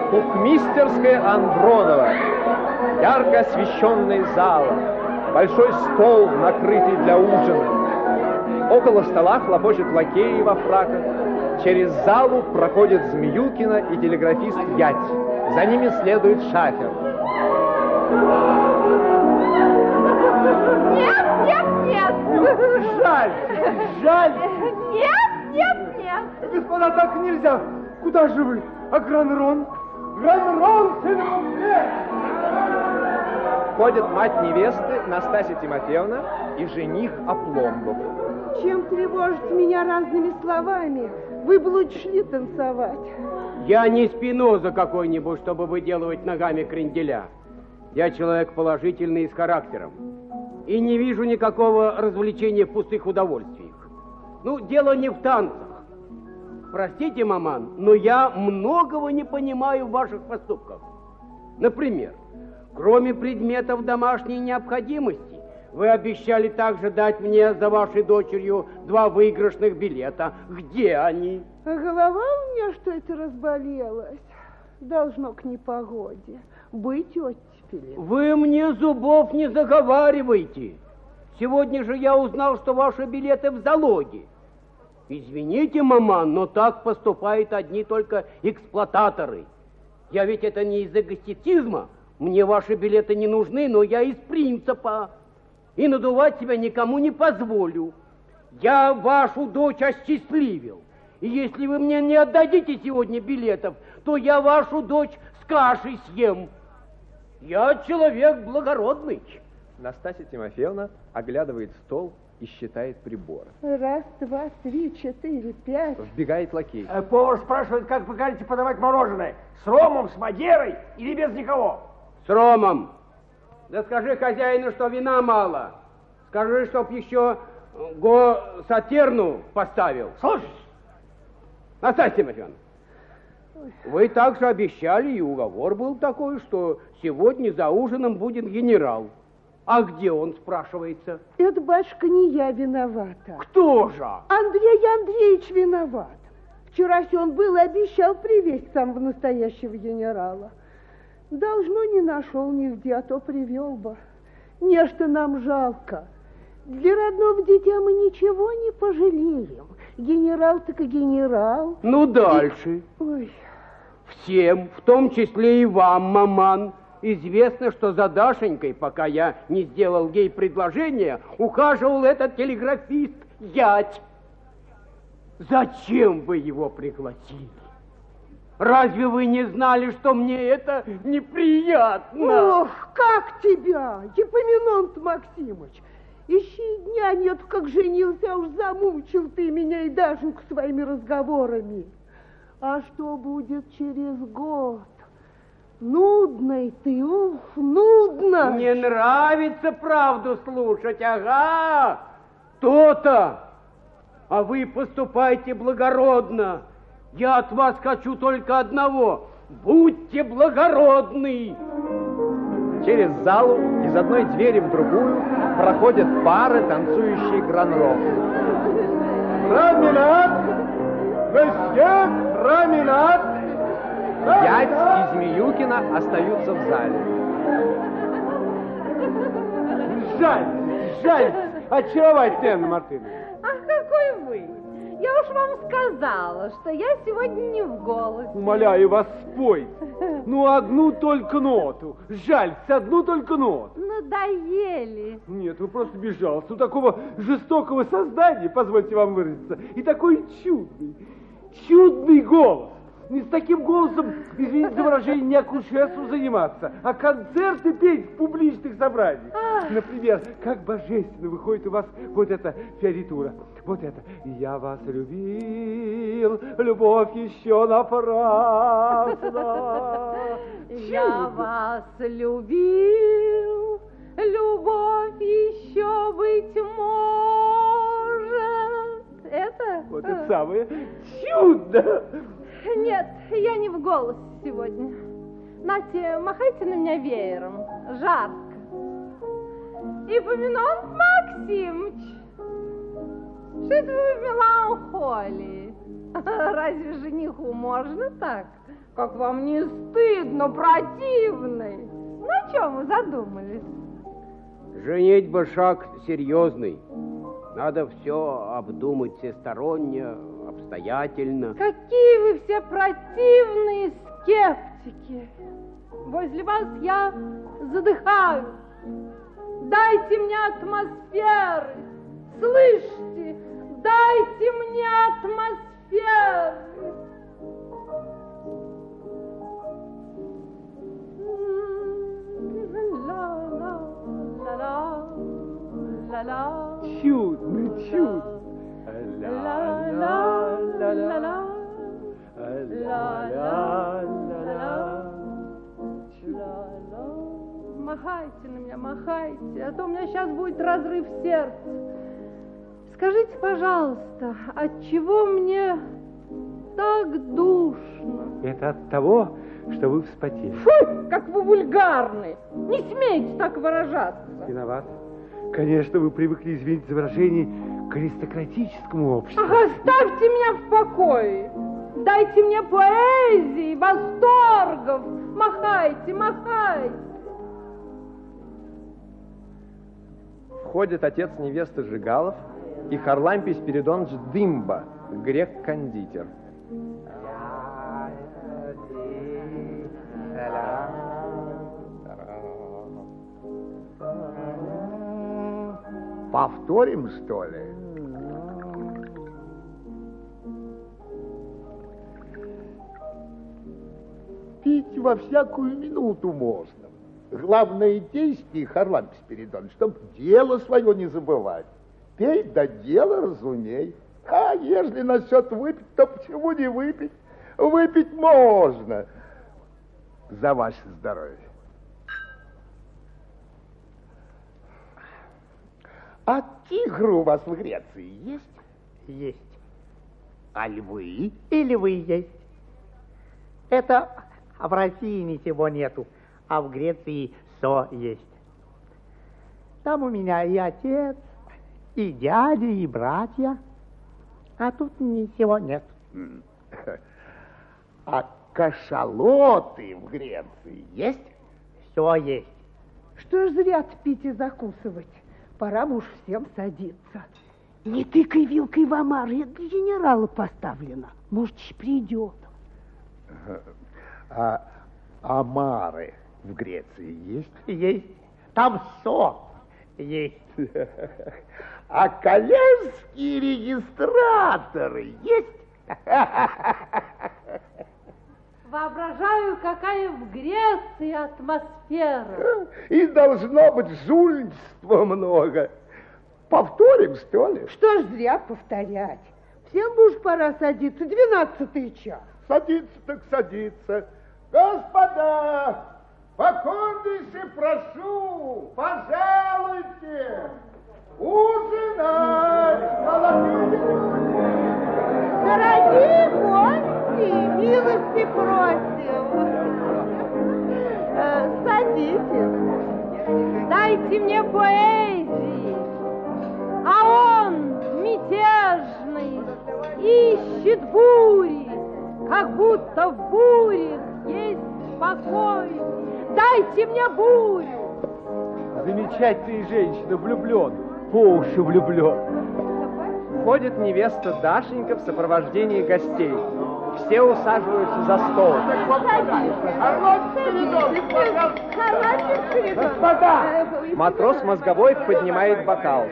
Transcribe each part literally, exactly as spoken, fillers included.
Кухмистерская Андронова. Ярко освещенный зал. Большой стол, накрытый для ужина. Около стола хлопочет лакеи во фраках. Через залу проходит Змеюкина и телеграфист Ять. За ними следует шафер. Нет, нет, нет. Жаль, жаль. Нет, нет, нет. Господа, так нельзя. Куда же вы? А Гранрон? Гранрон, сын мой! Входят мать невесты Настасья Тимофеевна и жених Опломбов. Чем тревожите меня разными словами? Вы бы лучше шли танцевать. Я не Спиноза какой-нибудь, чтобы выделывать ногами кренделя. Я человек положительный и с характером. И не вижу никакого развлечения в пустых удовольствиях. Ну, дело не в танцах. Простите, маман, но я многого не понимаю в ваших поступках. Например, кроме предметов домашней необходимости, вы обещали также дать мне за вашей дочерью два выигрышных билета. Где они? А голова у меня что-то разболелась. Должно к непогоде. Быть оттепели. Вы мне зубов не заговаривайте. Сегодня же я узнал, что ваши билеты в залоге. Извините, маман, но так поступают одни только эксплуататоры. Я ведь это не из эгоистизма. Мне ваши билеты не нужны, но я из принципа. И надувать себя никому не позволю. Я вашу дочь осчастливил. И если вы мне не отдадите сегодня билетов, то я вашу дочь с кашей съем. Я человек благородный. Настасья Тимофеевна оглядывает стол и считает приборы. Раз, два, три, четыре, пять. Вбегает лакей. Э, повар спрашивает, как прикажете подавать мороженое? С ромом, с мадерой или без никого? С ромом. Да скажи хозяину, что вина мало. Скажи, чтоб еще го сатерну поставил. Слушай. Настасья Тимофеевна, вы также обещали, и уговор был такой, что сегодня за ужином будет генерал. А где он, спрашивается? Это, батюшка, не я виновата. Кто же? Андрей Андреевич виноват. Вчера он был и обещал привезть самого настоящего генерала. Должно, не нашел нигде, а то привел бы. Нечто нам жалко. Для родного дитя мы ничего не пожалеем. Генерал так и генерал. Ну, дальше. Ой. Всем, в том числе и вам, маман, известно, что за Дашенькой, пока я не сделал ей предложение, ухаживал этот телеграфист Ять. Зачем вы его пригласили? Разве вы не знали, что мне это неприятно? Ох, как тебя, Епоминонт Максимыч! Ищи дня нет, как женился, уж замучил ты меня и Дашеньку своими разговорами. А что будет через год? Нудный ты, ух, нудно. Мне нравится правду слушать, ага, то-то. А вы поступайте благородно. Я от вас хочу только одного. Будьте благородны. Через залу из одной двери в другую проходят пары, танцующие гранрон. Променад! Месье, променад! Ять и Змеюкина остаются в зале. Жаль, жаль, очаровательная Анна Мартыновна. Ах, какой вы! Я уж вам сказала, что я сегодня не в голосе. Умоляю вас, спойте. Ну, одну только ноту. Жаль, одну только ноту. Надоели. Нет, вы просто безжалостны. У такого жестокого создания, позвольте вам выразиться, и такой чудный, чудный голос. И с таким голосом, извините за выражение, не акушерством заниматься, а концерты петь в публичных собраниях. Например, как божественно выходит у вас вот эта фиоритура. Вот это. Я вас любил, любовь еще напрасно. Я вас любил, любовь еще быть может. Это? Вот это самое чудо. Нет, я не в голосе сегодня. Нате, махайте на меня веером. Жарко. Епоминонт Максимыч, что это вы в меланхолии? Разве жениху можно так? Как вам не стыдно, противный? На чем вы задумались? Женитьба шаг серьезный. Надо все обдумать всесторонне, обстоятельно. Какие вы все противные скептики. Возле вас я задыхаюсь. Дайте мне атмосферы. Слышите? Дайте мне атмосферы. Ла-ла-ла-ла-ла. Чудно, чудно. Ла-ла-ла-ла-ла. Махайте на меня, махайте, а то у меня сейчас будет разрыв сердца. Скажите, пожалуйста, от чего мне так душно? Это от того, что вы вспотели. Фу, как вы вульгарны! Не смейте так выражаться. Виноват. Конечно, вы привыкли, извините за выражение, к аристократическому обществу. Ах, оставьте меня в покое. Дайте мне поэзии, восторгов. Махайте, махайте. Входит отец невесты Жигалов и Харлампий Спиридонович Дымба, грек-кондитер. Повторим, что ли? Пить во всякую минуту можно. Главное, действие, Харлампий Спиридонович, чтоб дело свое не забывать. Пей, да дело разумей. А ежели насчет выпить, то почему не выпить? Выпить можно. За ваше здоровье. А тигры у вас в Греции есть? Есть. А львы? И львы есть. Это в России ничего нету, а в Греции все есть. Там у меня и отец, и дядя, и братья, а тут ничего нет. А кашалоты в Греции есть? Все есть. Что ж зря пить и закусывать? Пора бы уж всем садиться. Не тыкай вилкой в омар, это для генерала поставлено. Может, ж придет. А омары в Греции есть? Есть. Там все есть. А коллежские регистраторы есть? Воображаю, какая в Греции атмосфера. И должно быть жульничества много. Повторим, что ли? Что ж зря повторять. Всем бы уж пора садиться, двенадцатый час. Садиться так садиться. Господа, покорнейше прошу, пожалуйте, ужинать, молодые люди. Дорогие гости, милости просим. Э, садитесь. Дайте мне поэзии, а он мятежный, ищет бури, как будто в бурях есть покой. Дайте мне бурю. Замечательная женщина, влюблен, по уши влюблен. Входит невеста Дашенька в сопровождении гостей. Все усаживаются за стол. Господа! Матрос Мозговой поднимает бокал.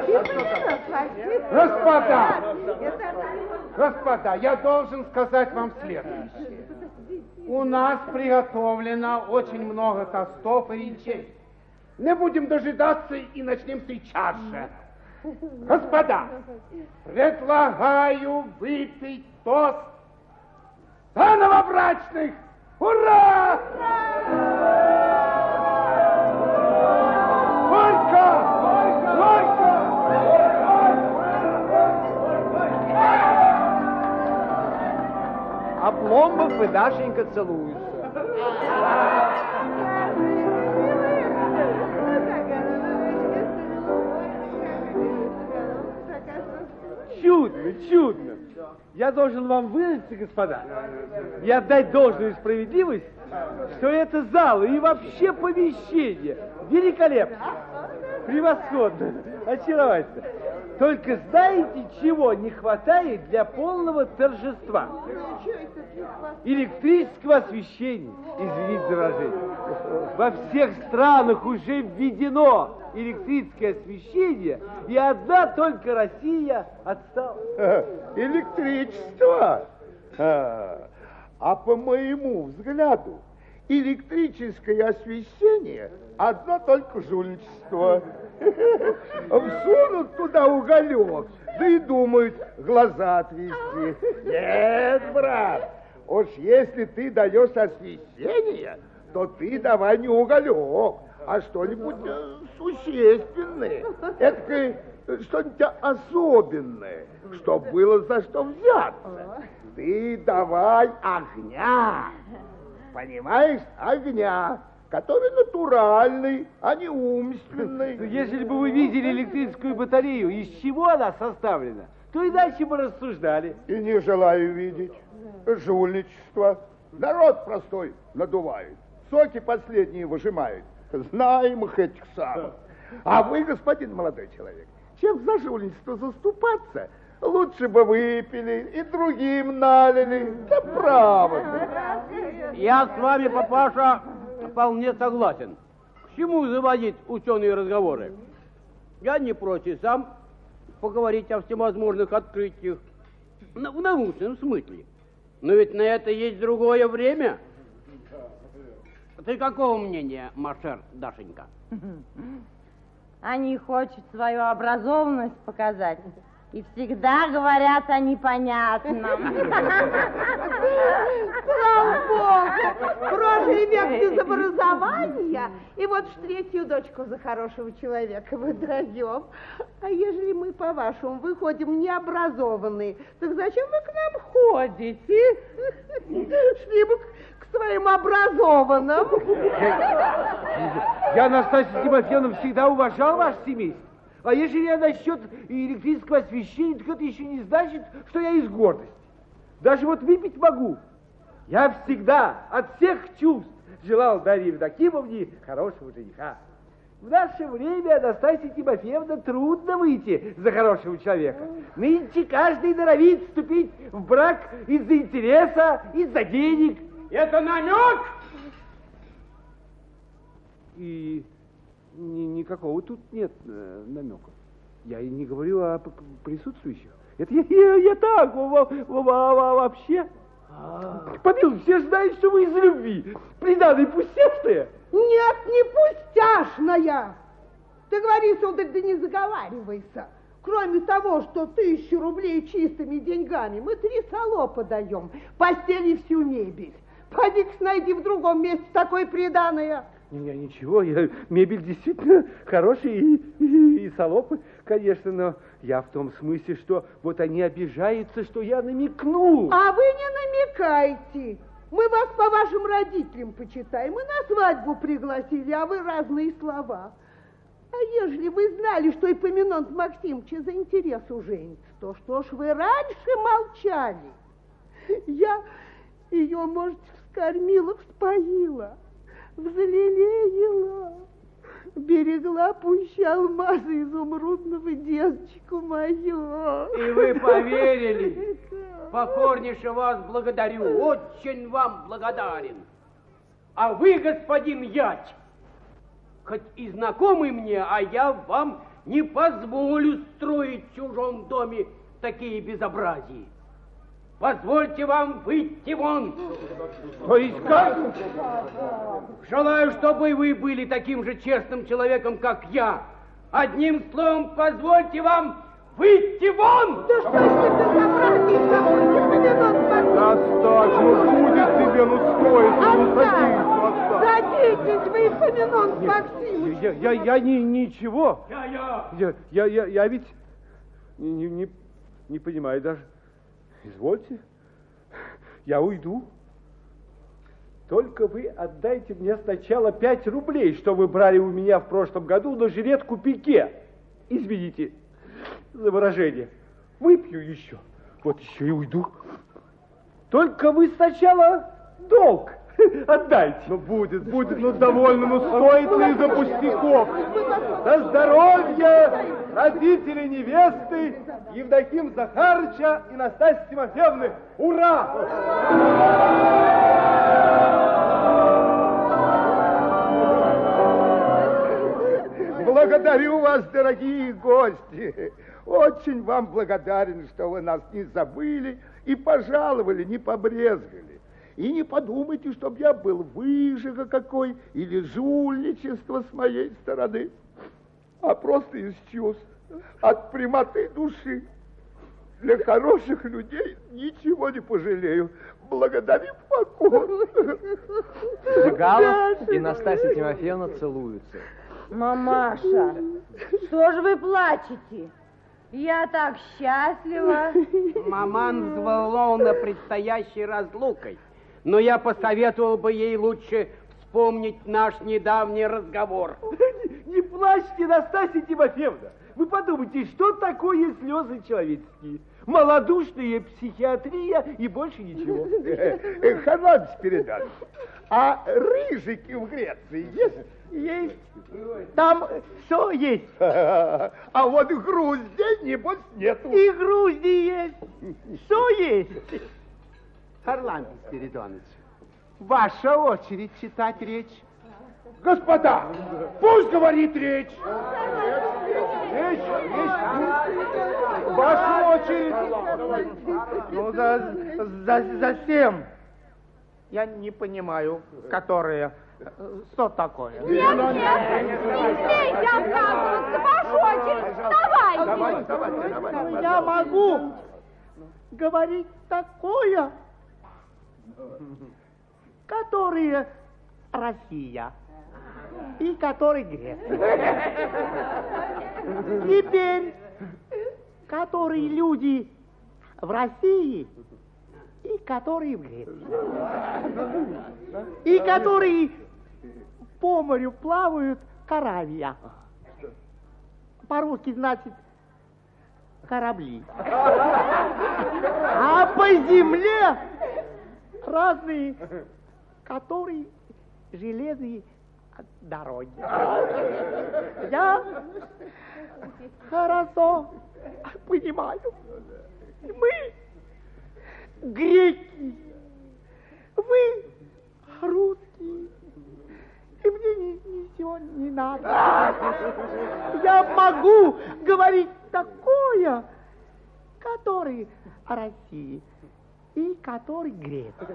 Господа! Господа, я должен сказать вам следующее. У нас приготовлено очень много тостов и речей. Не будем дожидаться и начнем сейчас же. Господа, предлагаю выпить тост за новобрачных! Ура! Горько! Горько! А Пломбов и Дашенька целуются. Чудно, чудно. я должен вам выразиться, господа, и отдать должную справедливость, что это зал и вообще помещение великолепно, превосходно, очаровательно. Только знаете, чего не хватает для полного торжества? Электрического освещения, извините за выражение. Во всех странах уже введено электрическое освещение, и одна только Россия отстала. Электричество? А, а по моему взгляду, электрическое освещение одно только жульничество. Всунут туда уголек, да и думают глаза отвести. Нет, брат, уж если ты даешь освещение, то ты давай не уголек, а что-нибудь э, существенное. Это что-нибудь особенное, чтоб было за что взяться. Ты давай огня, понимаешь, огня, который натуральный, а не умственный. Если бы вы видели электрическую батарею, из чего она составлена, то иначе бы рассуждали. И не желаю видеть. Жульничество. Народ простой надувает. Соки последние выжимает. Знаем их этих самых. А вы, господин молодой человек, чем за жульничество заступаться, лучше бы выпили и другим налили. Да право. Я с вами, папаша, вполне согласен. К чему заводить ученые разговоры? Я не прочь сам поговорить о всевозможных открытиях в научном смысле. Но ведь на это есть другое время. Ты какого мнения, Машер, Дашенька? Они хотят свою образованность показать. И всегда говорят о непонятном. Слава Богу, прожили век без образования, и вот ж третью дочку за хорошего человека выдаем. А ежели мы, по-вашему, выходим необразованные, так зачем вы к нам ходите? Шли бы к своим образованным. Я, Настасья Тимофеевна, всегда уважал ваше семейство. А если я насчет электрического освещения, так это еще не значит, что я из гордости. Даже вот выпить могу. Я всегда от всех чувств желал Дарье Евдокимовне хорошего жениха. В наше время, Настасья Тимофеевна, трудно выйти за хорошего человека. Нынче каждый норовит вступить в брак из-за интереса, из-за денег. Это намек? И... Ни, никакого тут нет э, намека. Я и не говорю о присутствующих. Это я, я, я так, во, во, во, во, вообще. А. Помилуй, все знают, что вы из любви. Приданное пустяшное. Нет, не пустяшная. Ты говори, сударь, да не заговаривайся. Кроме того, что тысячу рублей чистыми деньгами, мы три салопа даем, постель и всю мебель. Поди-ка найди в другом месте такое приданое. Не, ничего, я, мебель действительно хорошая, и, и, и салопы, конечно, но я в том смысле, что вот они обижаются, что я намекнул. А вы не намекайте. Мы вас по вашим родителям почитаем. Мы на свадьбу пригласили, а вы разные слова. А ежели вы знали, что Эпоминонт Максимович за интерес женится, то что ж вы раньше молчали? Я ее, может, вскормила, вспоила, взлелеяла, берегла пуще алмаза изумрудного, девочку мою. И вы поверили? Покорнейше вас благодарю, очень вам благодарен. А вы, господин Ять, хоть и знакомый мне, а я вам не позволю строить в чужом доме такие безобразия. Позвольте вам выйти вон. То есть как? Желаю, чтобы вы были таким же честным человеком, как я. Одним словом, позвольте вам выйти вон. Да что это безобразие? Настасья, ну будет тебе, ну стоит, ну садись, садитесь вы, Эпоминонт Максимович. Я, я, я не, ничего. Я, я. Я, я, я, я ведь не, не, не понимаю даже. Извольте, я уйду. Только вы отдайте мне сначала пять рублей, что вы брали у меня в прошлом году на жилетку пике. Извините за выражение. Выпью еще. Вот еще и уйду. Только вы сначала долг отдайте. Ну, будет, будет, ну, довольно, ну, стоит ли за пустяков. За здоровье родителей невесты Евдоким Захарыча и Настасьи Тимофеевны. Ура! Благодарю вас, дорогие гости. Очень вам благодарен, что вы нас не забыли и пожаловали, не побрезгали. И не подумайте, чтоб я был выжига какой или жульничество с моей стороны, а просто из чувств, от прямоты души. Для хороших людей ничего не пожалею. Благодарим покорно. Жигалов и Настасья Тимофеевна целуются. Мамаша, что же вы плачете? Я так счастлива. Маман взволнована предстоящей разлукой, но я посоветовал бы ей лучше вспомнить наш недавний разговор. Не, не плачьте, Настасья Тимофеевна. Вы подумайте, что такое слезы человеческие? Малодушная психиатрия и больше ничего. Харлан Спиридонович, а рыжики в Греции есть? Есть. Там все есть. А вот грузди, небось, нету. И грузди есть. Все есть. Харлан Спиридонович, ваша очередь читать речь. Господа, пусть говорит речь. Речь, речь. Ваша очередь. Ну, за, за, за семь. Я не понимаю, которые... Что такое? Нет, нет, не смейте отказываться, вашу очередь, давайте. Давай, давай, давай, давай. Я могу говорить такое, которые Россия и который Греция. Теперь, которые люди в России и которые в Греции. И которые по морю плавают каравья. По-русски значит корабли. А по земле разные, которые железные дороги. Я хорошо понимаю. Мы греки, вы русские, и мне ни- ничего не надо. Я могу говорить такое, который о России и который Греция.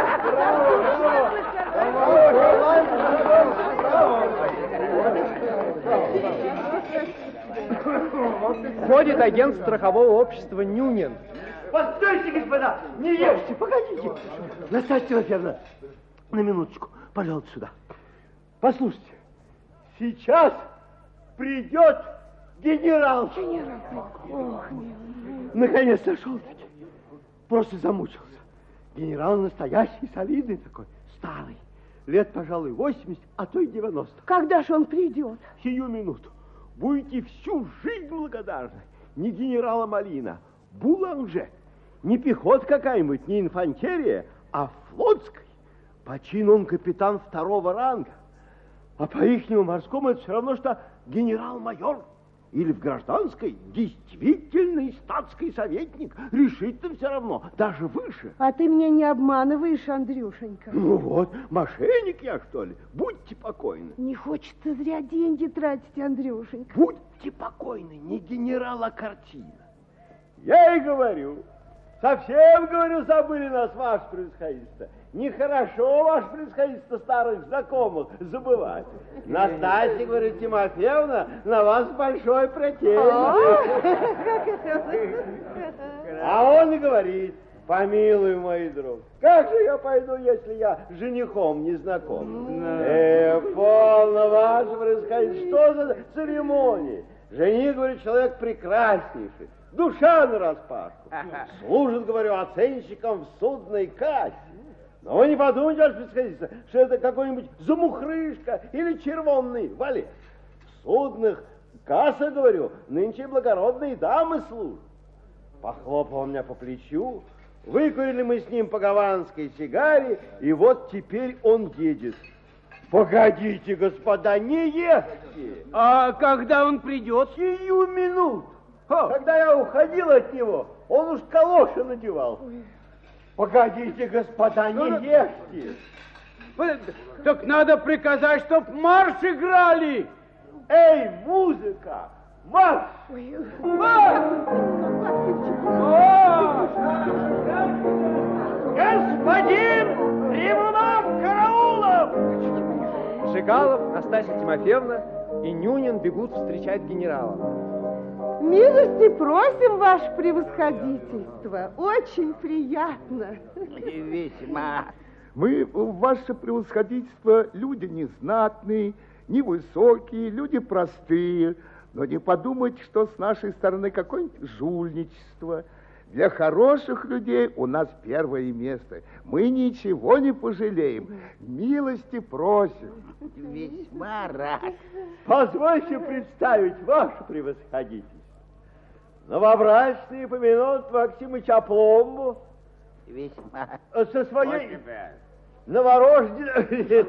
Входит агент страхового общества Нюнин. Постойте, господа, не ешьте, погодите. Настасья Тимофеевна, на минуточку, пожалуйста, сюда. Послушайте, сейчас придет генерал. Генерал. Наконец нашел-таки. Просто замучился. Генерал настоящий, солидный такой, старый. Лет, пожалуй, восемьдесят, а то и девяносто. Когда же он придет? Сию минуту. Будете всю жизнь благодарны. Не генерала Малина, Буланже. Не пехот какая-нибудь, не инфантерия, а флотской. По чину он капитан второго ранга. А по ихнему морскому это все равно, что генерал-майор. Или в гражданской действительный статский советник. Решительно все равно, даже выше. А ты меня не обманываешь, Андрюшенька. Ну вот, мошенник я, что ли? Будьте покойны. Не хочется зря деньги тратить, Андрюшенька. Будьте покойны, не генерал, а картина. Я и говорю, совсем, говорю, забыли нас, ваше превосходительство. Нехорошо, ваше превосходительство, старых знакомых забывать. Настасья, говорю, Тимофеевна, на вас большой претензий. А он и говорит, помилуй, мой друг, как же я пойду, если я женихом не знаком? Э, полно, ваше превосходительство, что за церемонии? Жених, говорит, человек прекраснейший. Душа нараспашку. Служит, говорю, оценщиком в судной кассе. Но вы не подумайте, ваше превосходительство, что это какой-нибудь замухрышка или червонный валет. В судных кассах, говорю, нынче благородные дамы служат. Похлопал меня по плечу, выкурили мы с ним по гаванской сигаре, и вот теперь он едет. Погодите, господа, не ешьте. А когда он придет? Сию минуту. Когда я уходил от него, он уж калоши надевал. Погодите, господа, не Ну, ешьте. Так надо приказать, чтоб марш играли. Эй, музыка, марш! Марш! Господин Ревунов Караулов! Жигалов, Настасья Тимофеевна и Нюнин бегут встречать генерала. Милости просим, ваше превосходительство. Очень приятно. Весьма. Мы, ваше превосходительство, люди незнатные, невысокие, люди простые, но не подумать, что с нашей стороны какое-нибудь жульничество. Для хороших людей у нас первое место. Мы ничего не пожалеем. Милости просим. Весьма рад. Позвольте представить ваше превосходительство. Новобрачные помянут Максимыча Пломбу. Весьма. Со своей новорожденной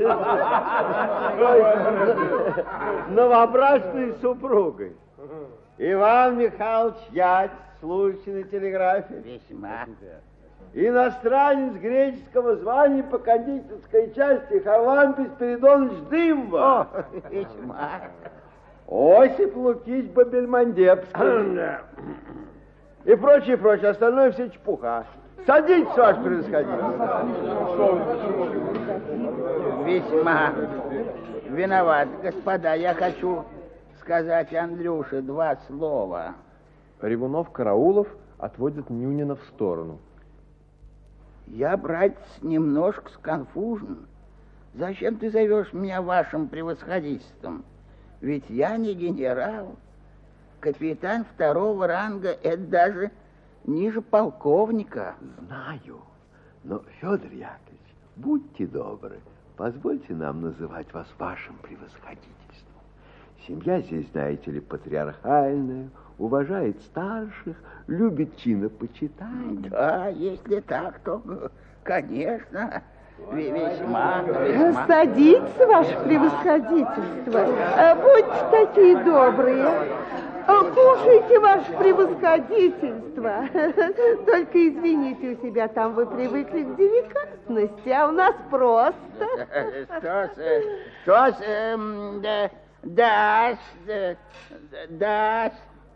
новобрачной супругой. Иван Михайлович Ять, служащий на телеграфе. Весьма. Иностранец греческого звания по кондитерской части Харлампий Спиридонович Дымба. Весьма. Осип Лукич Бабельмандепский. И прочее, прочее. Остальное все чепуха. Садитесь, ваше превосходительство. Весьма виноват, господа. Я хочу сказать Андрюше два слова. Ревунов Караулов отводит Нюнина в сторону. Я, братец, немножко сконфужен. Зачем ты зовешь меня вашим превосходительством? Ведь я не генерал. Капитан второго ранга — это даже ниже полковника. Знаю, но, Федор Яковлевич, будьте добры, позвольте нам называть вас вашим превосходительством. Семья здесь, знаете ли, патриархальная, уважает старших, любит чинопочитание. Да, если так, то, конечно, весьма, весьма. Садитесь, ваше превосходительство. Будьте такие добрые. Кушайте, ваше превосходительство. Только извините, у себя там вы привыкли к деликатности, а у нас просто. Что с... Что с... эм, да, да, да, да.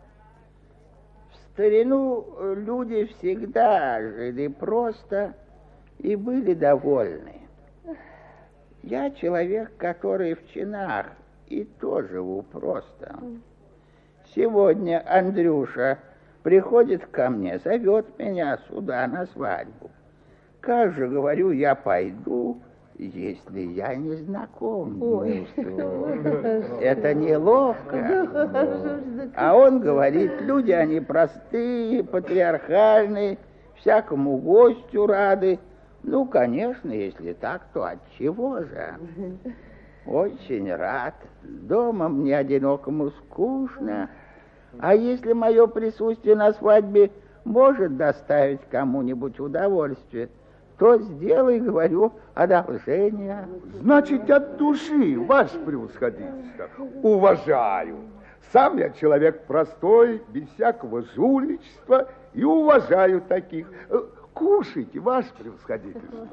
В старину люди всегда жили просто и были довольны. Я человек, который в чинах, и то живу просто. Сегодня Андрюша приходит ко мне, зовет меня сюда на свадьбу. Как же, говорю, я пойду, если я не знаком? Ой. Это неловко. А он говорит, люди они простые, патриархальные, всякому гостю рады. Ну, конечно, если так, то от чего же? Очень рад. Дома мне одинокому скучно. А если мое присутствие на свадьбе может доставить кому-нибудь удовольствие, то сделай, говорю, одолжение. Значит, от души, ваше превосходительство, уважаю. Сам я человек простой, без всякого жульничества, и уважаю таких. Кушайте, ваше превосходительство.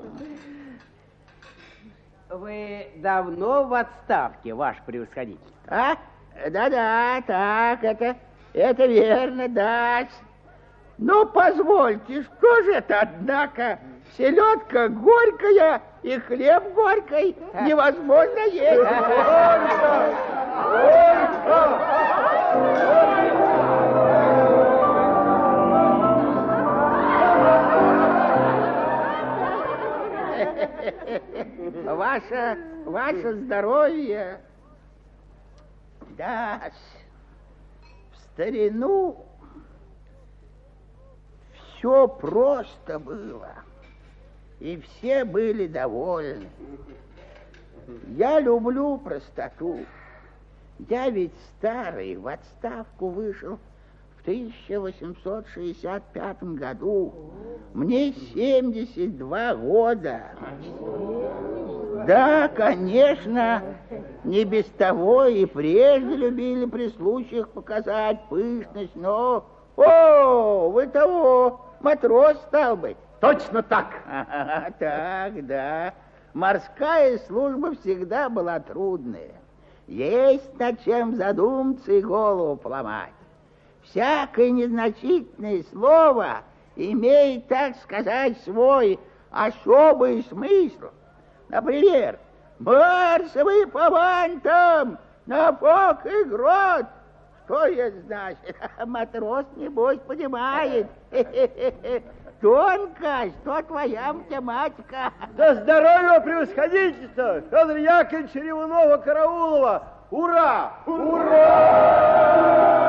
Вы давно в отставке, ваше превосходительство? А? Да-да, так, это, это верно, да. Ну, позвольте, что же это, однако, селедка горькая и хлеб горький невозможно есть. Горько! Горько! Ваше, ваше здоровье. Да, в старину все просто было, и все были довольны. Я люблю простоту. Я ведь старый, в отставку вышел тысяча восемьсот шестьдесят пятом году мне семьдесят два года. Да, конечно, не без того и прежде любили при случаях показать пышность, но... О, вы того, матрос стал быть. Точно так. А, так, да. Морская служба всегда была трудная. Есть над чем задуматься и голову поломать. Всякое незначительное слово имеет, так сказать, свой особый смысл. Например, марсовый по вантам, на фок и грот. Что это значит? Матрос, небось, понимает. Тонкость, что твоя математика. Да здоровья превосходительства, Федор Яковлевич Ревунова-Караулова. Ура! Ура!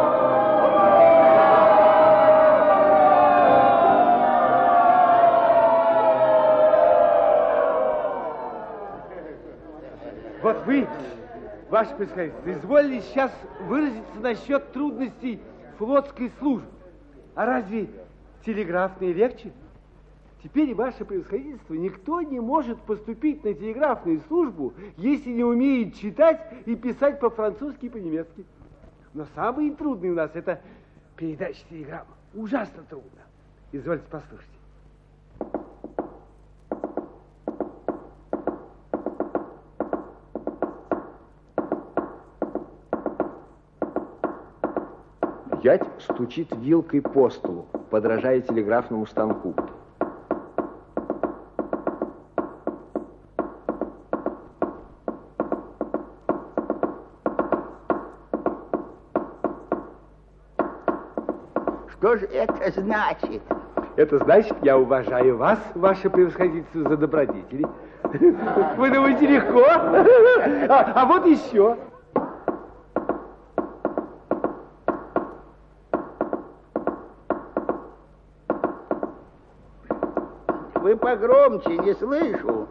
Вот вы, ваше превосходительство, изволили сейчас выразиться насчет трудностей флотской службы. А разве телеграфные легче? Теперь, ваше превосходительство, никто не может поступить на телеграфную службу, если не умеет читать и писать по-французски и по-немецки. Но самое трудное у нас это передача телеграмм. Ужасно трудно. Извольте послушать. Зять стучит вилкой по столу, подражая телеграфному станку. Что же это значит? Это значит, я уважаю вас, ваше превосходительство, за добродетели. Вы думаете, легко? А, а вот еще. Вы погромче, не слышу.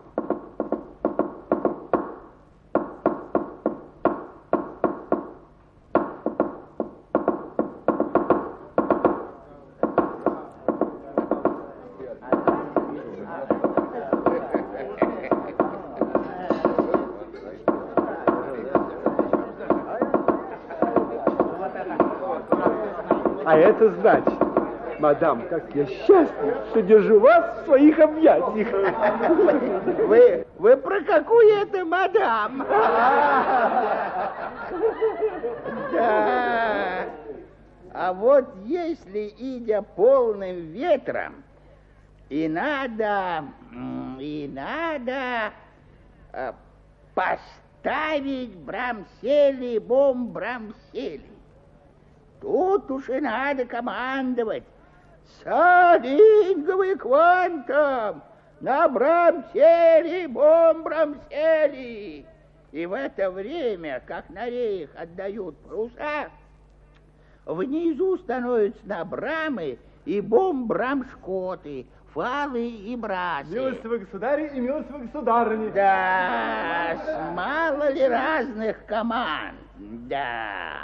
А это значит, мадам, как я счастлив, что держу вас в своих объятиях. Вы, вы про какую это мадам? Да. А вот если, идя полным ветром, и надо, и надо э, поставить брамсели, бом-брамсели, тут уж и надо командовать. Салинговый квантом, на брамсели, бом-брамсели. И в это время, как на реях отдают паруса, внизу становятся на брамы и бом-брамшкоты, фалы и брасы. Милостивый государь и милостивый государыня. Да, с мало ли разных команд, да.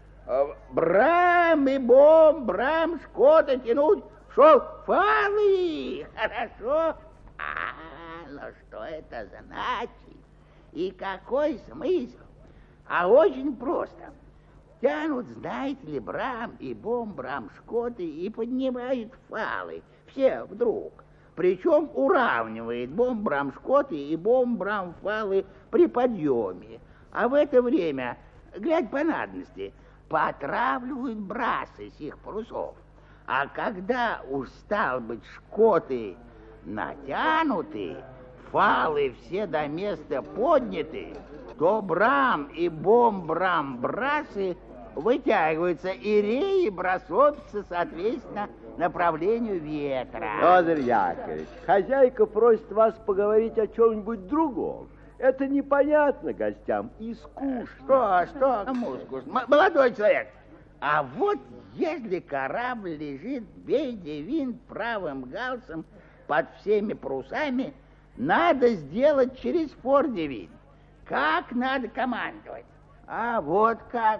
Брам и бом, брам, шкота тянуть, шел фалы, хорошо? А, ну что это значит? И какой смысл? А очень просто. Тянут, знаете ли, брам и бом, брам, шкоты и поднимают фалы. Все вдруг. Причем уравнивает бом, брам, шкоты и бом, брам, фалы при подъеме. А в это время, глядь по надобности, потравливают брасы сих парусов. А когда уж, стал быть, шкоты натянуты, фалы все до места подняты, то брам и бом-брам брасы вытягиваются, и реи бросаются, соответственно, направлению ветра. Федор Яковлевич, хозяйка просит вас поговорить о чем-нибудь другом. Это непонятно гостям и скучно. Что, что? Кому скучно? М- молодой человек, а вот если корабль лежит бейде винт правым галсом под всеми парусами, надо сделать через форде винт. Как надо командовать? А вот как.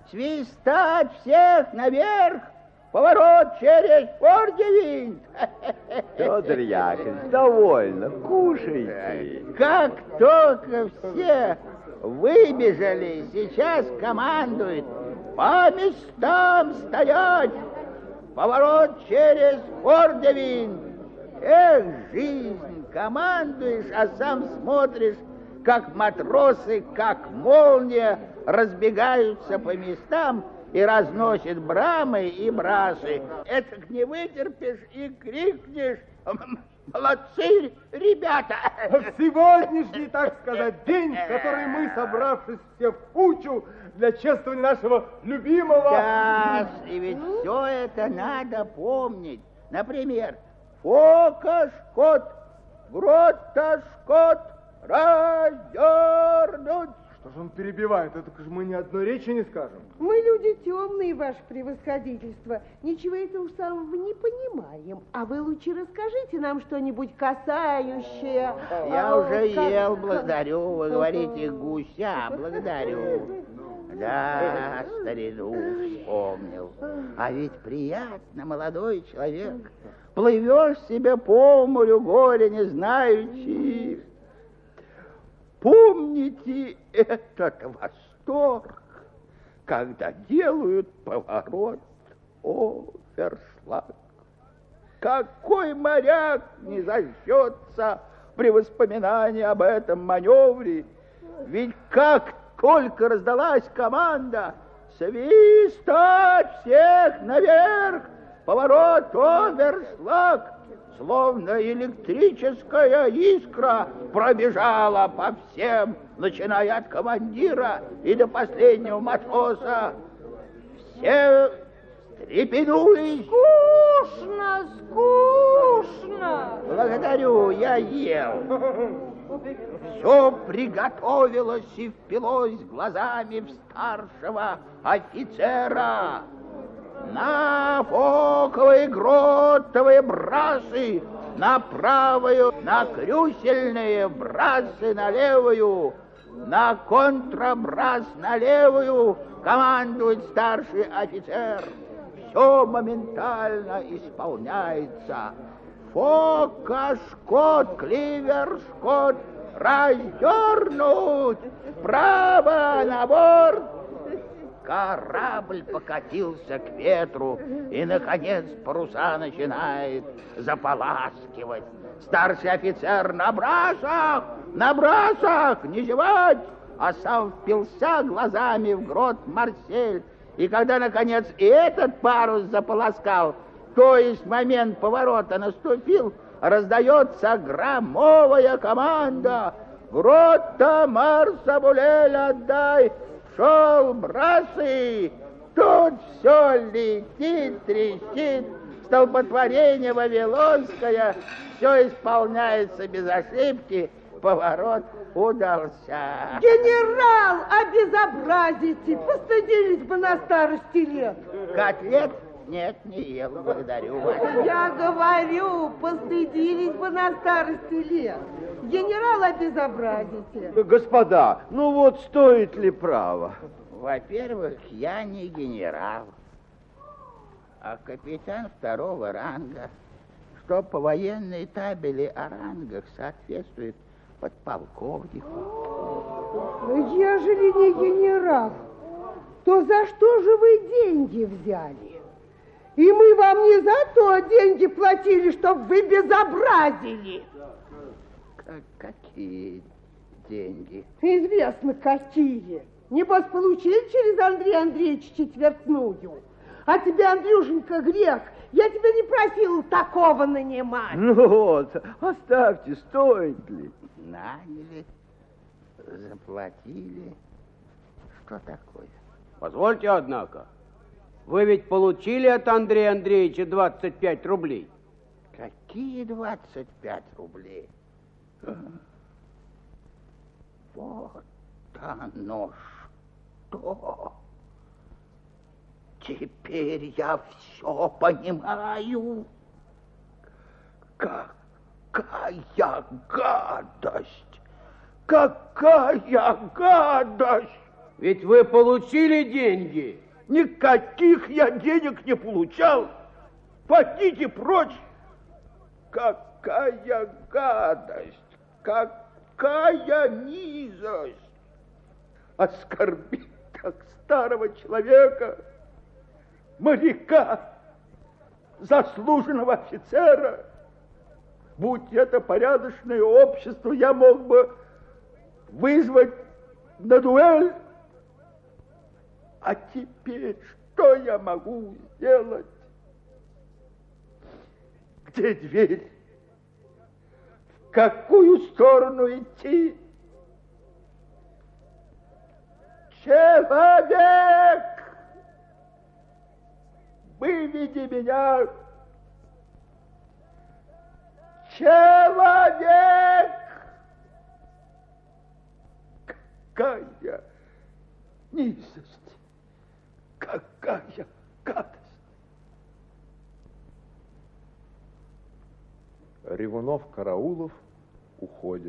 свистать всех наверх, поворот через Пордевин. Федор Яковлевич, довольно, кушайте. Как только все выбежали, сейчас командует по местам стоять, поворот через Пордевин. Эх, жизнь, командуешь, а сам смотришь, как матросы, как молния разбегаются по местам и разносят брамы и браши. Это не вытерпишь и крикнешь: молодцы, ребята! Сегодняшний, так сказать, день, в который мы, собравшись все в кучу для чествования нашего любимого... Да, и ведь все это надо помнить. Например, фокашкот, гроташкот, развернуть. Что же он перебивает? Это же мы ни одной речи не скажем. Мы люди темные, ваше превосходительство. Ничего этого самого не понимаем. А вы лучше расскажите нам что-нибудь касающее... Я а, уже как... ел, благодарю. Вы говорите гуся, благодарю. Да, старину вспомнил. А ведь приятно, молодой человек. Плывешь себе по морю, горе не знающий. Помните этот восторг, когда делают поворот овершлаг. Какой моряк не зажжется при воспоминании об этом маневре? Ведь как только раздалась команда «Свистать всех наверх! Поворот овершлаг!», словно электрическая искра пробежала по всем, начиная от командира и до последнего матроса. Все встрепенулись. Скучно, скучно. Благодарю, я ел. Все приготовилось и впилось глазами в старшего офицера. На фоковые гротовые брасы, на правую, на крюсельные брасы на левую, на контрабрас на левую командует старший офицер. Все моментально исполняется. Фока-шкот, кливер-шкот, развернуть, право на борт. Корабль покатился к ветру, и, наконец, паруса начинает заполаскивать. Старший офицер на брасах, на брасах, не зевать, а сам впился глазами в грот Марсель. И когда, наконец, и этот парус заполоскал, то есть момент поворота наступил, раздается громовая команда: «Грота Марсабулель, отдай! Шел брасы!» Тут все летит, трещит, столпотворение вавилонское, все исполняется без ошибки, поворот удался. Генерал, обезобразите, постыдились бы на старости лет. Котлет? Нет, не ел, благодарю вас. Я говорю, постыдились бы на старости лет. Генерал, обезобразите. Господа, ну вот стоит ли право? Во-первых, я не генерал, а капитан второго ранга, что по военной табели о рангах соответствует подполковнику. Ежели не генерал, то за что же вы деньги взяли? И мы вам не за то деньги платили, чтоб вы безобразили. Как, какие деньги? Известно, какие. Небось, получили через Андрея Андреевича четвертную. А тебе, Андрюшенька, грех. Я тебя не просил такого нанимать. Ну вот, оставьте, стоит ли? Наняли, заплатили. Что такое? Позвольте, однако. Вы ведь получили от Андрея Андреевича двадцать пять рублей? Какие двадцать пять рублей? Вот оно что. Теперь я все понимаю. Какая гадость! Какая гадость! Ведь вы получили деньги. Никаких я денег не получал. Пойдите прочь. Какая гадость, какая низость. Оскорбить так старого человека, моряка, заслуженного офицера. Будь это порядочное общество, я мог бы вызвать на дуэль. А теперь что я могу сделать? Где дверь? В какую сторону идти? Человек! Выведи меня! Человек! Какая низость! Какая гадость! Ревунов-Караулов уходит.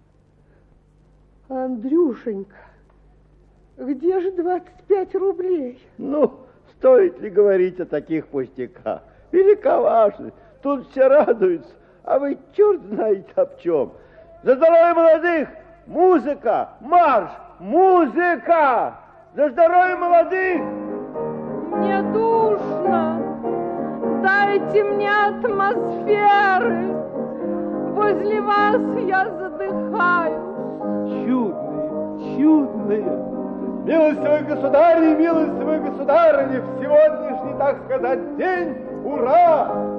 Андрюшенька, где же двадцать пять рублей? Ну, стоит ли говорить о таких пустяках? Велика важность. Тут все радуются, а вы черт знаете об чем. За здоровье молодых! Музыка! Марш! Музыка! За здоровье молодых! Мне душно. Дайте мне атмосферы. Возле вас я задыхаюсь. Чудные, чудные. Милостивый государь и милостивые государыни, в сегодняшний, так сказать, день, ура!